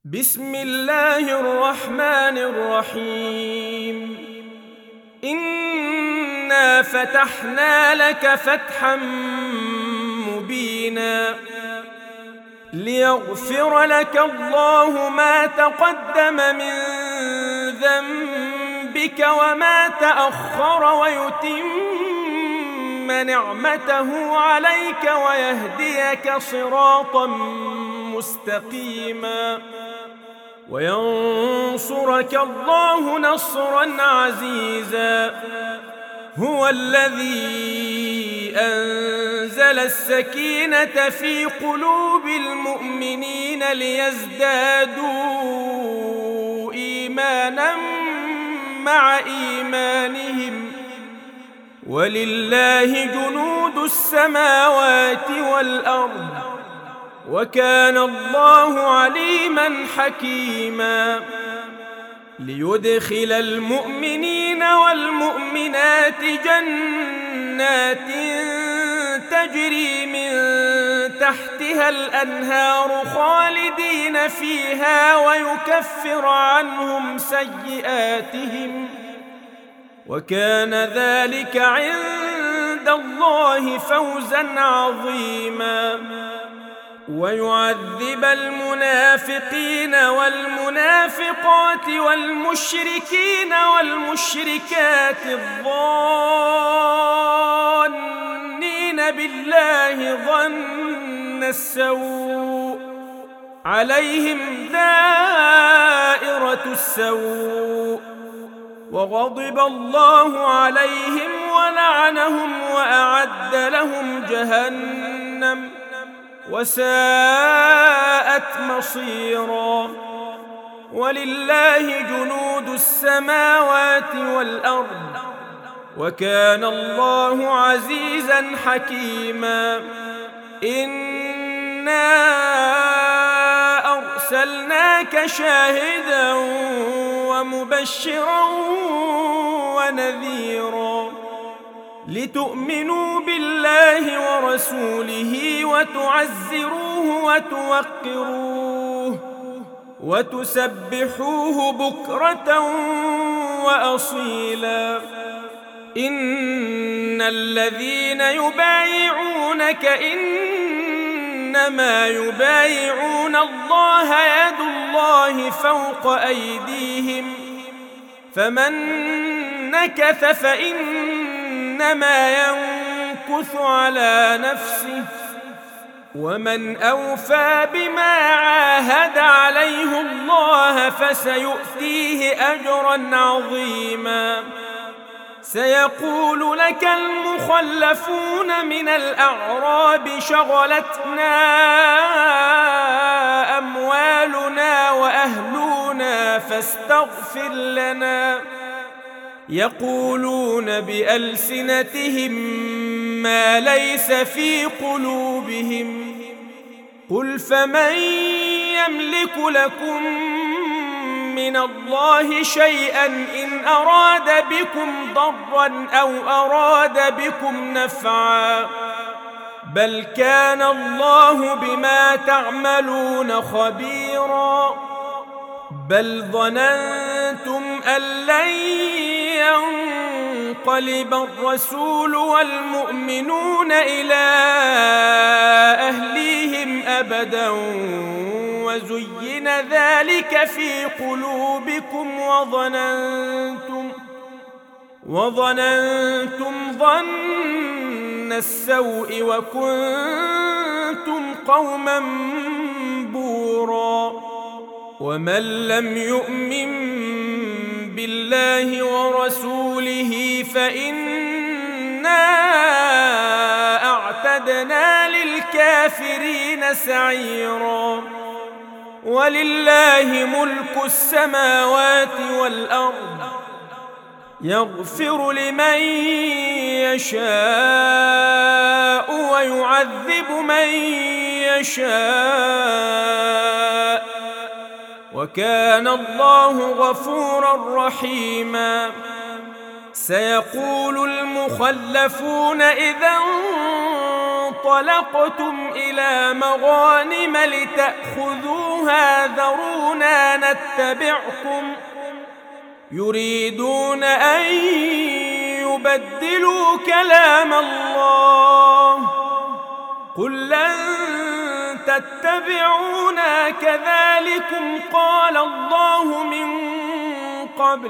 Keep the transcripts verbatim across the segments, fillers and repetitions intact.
بسم الله الرحمن الرحيم. إنا فتحنا لك فتحا مبينا ليغفر لك الله ما تقدم من ذنبك وما تأخر ويتم نعمته عليك ويهديك صراطا مستقيما وينصرك الله نصرا عزيزا. هو الذي أنزل السكينة في قلوب المؤمنين ليزدادوا إيمانا مع إيمانهم ولله جنود السماوات والأرض وكان الله عليما حكيما. ليدخل المؤمنين والمؤمنات جنات تجري من تحتها الأنهار خالدين فيها ويكفر عنهم سيئاتهم وكان ذلك عند الله فوزا عظيما. ويعذب المنافقين والمنافقات والمشركين والمشركات الظانين بالله ظن السوء عليهم دائرة السوء وغضب الله عليهم ولعنهم وأعد لهم جهنم وساءت مصيرا. ولله جنود السماوات والأرض وكان الله عزيزا حكيما. إنا أرسلناك شاهدا ومبشرا ونذيرا لتؤمنوا بالله ورسوله وتعزروه وتوقروه وتسبحوه بكرة وأصيلا. إن الذين يبايعونك إنما يبايعون الله يد الله فوق أيديهم فمن نكث فإنما ينكث على نفسه ومن أوفى بما عاهد عليه الله فسيؤتيه أجرا عظيما. سيقول لك المخلفون من الأعراب شغلتنا أموالنا وأهلنا فاستغفر لنا يقولون بألسنتهم ما ليس في قلوبهم قل فمن يملك لكم من الله شيئا إن أراد بكم ضرا أو أراد بكم نفعا بل كان الله بما تعملون خبيرا. بل ظننتم أن لن ينقلب الرسول والمؤمنون إلى أهليهم أبدا وزين ذلك في قلوبكم وظننتم وظننتم ظن السوء وكنتم قوما بورا. ومن لم يؤمن بالله ورسوله فإنا أعتدنا للكافرين سعيرا. ولله ملك السماوات والأرض يغفر لمن يشاء ويعذب من يشاء وكان الله غفورا رحيما. سيقول المخلفون إذا انطلقتم إلى مغانم لتأخذوها ذرونا نتبعكم يريدون أن يبدلوا كلام الله قل لن تتبعونا كذلكم قال الله من قبل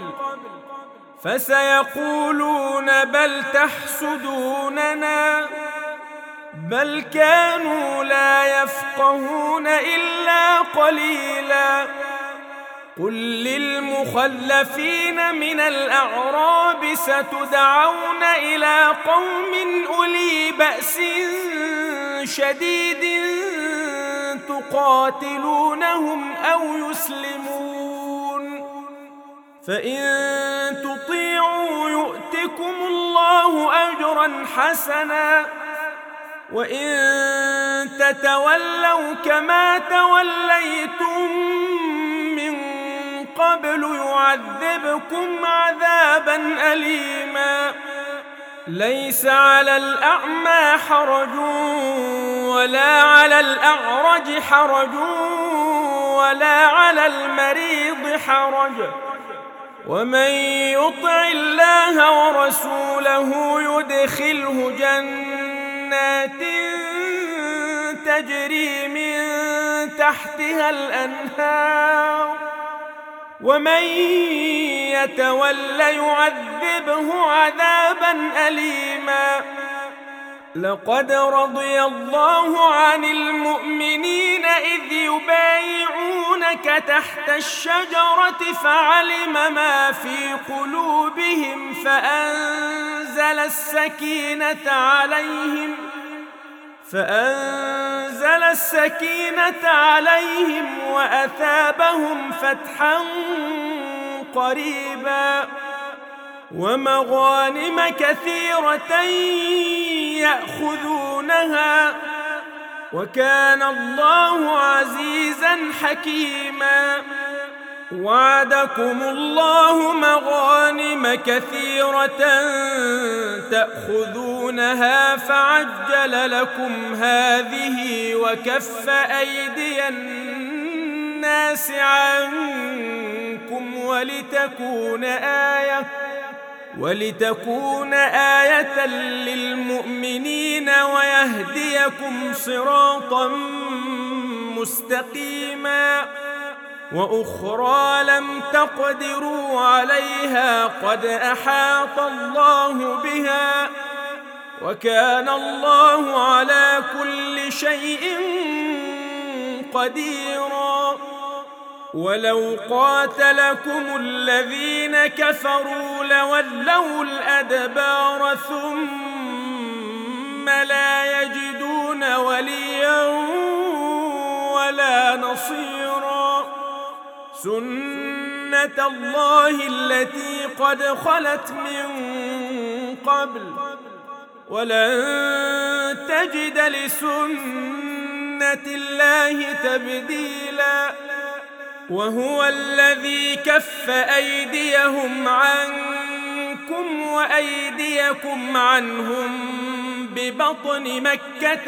فسيقولون بل تحسدوننا بل كانوا لا يفقهون إلا قليلا قل للمخلفين من الأعراب ستدعون إلى قوم أولي بأس شديد تقاتلونهم أو يسلمون فإن تطيعوا يؤتكم الله أجرا حسنا وإن تتولوا كما توليتم من قبل يعذبكم عذابا أليما ليس على الأعمى حرج ولا على الأعرج حرج ولا على المريض حرج ومن يطع الله ورسوله يدخله جنات تجري من تحتها الأنهار ومن يتول يعذبه عذابا أليما لقد رضي الله عن المؤمنين إذ يبايعونك تحت الشجرة فعلم ما في قلوبهم فأنزل السكينة عليهم فأنزل السكينة عليهم وأثابهم فتحا قريبا ومغانم كثيرة يأخذونها وكان الله عزيزا حكيما وعدكم الله مغانم كثيرة تأخذونها فعجل لكم هذه وكف أيدي الناس عنكم ولتكون آية ولتكون آية للمؤمنين ويهديكم صراطا مستقيما وأخرى لم تقدروا عليها قد أحاط الله بها وكان الله على كل شيء قديرا ولو قاتلكم الذين كفروا لولوا الأدبار ثم لا يجدون وليا ولا نصيرا سنة الله التي قد خلت من قبل ولن تجد لسنة الله تبديلا وهو الذي كف أيديهم عنكم وأيديكم عنهم ببطن مكة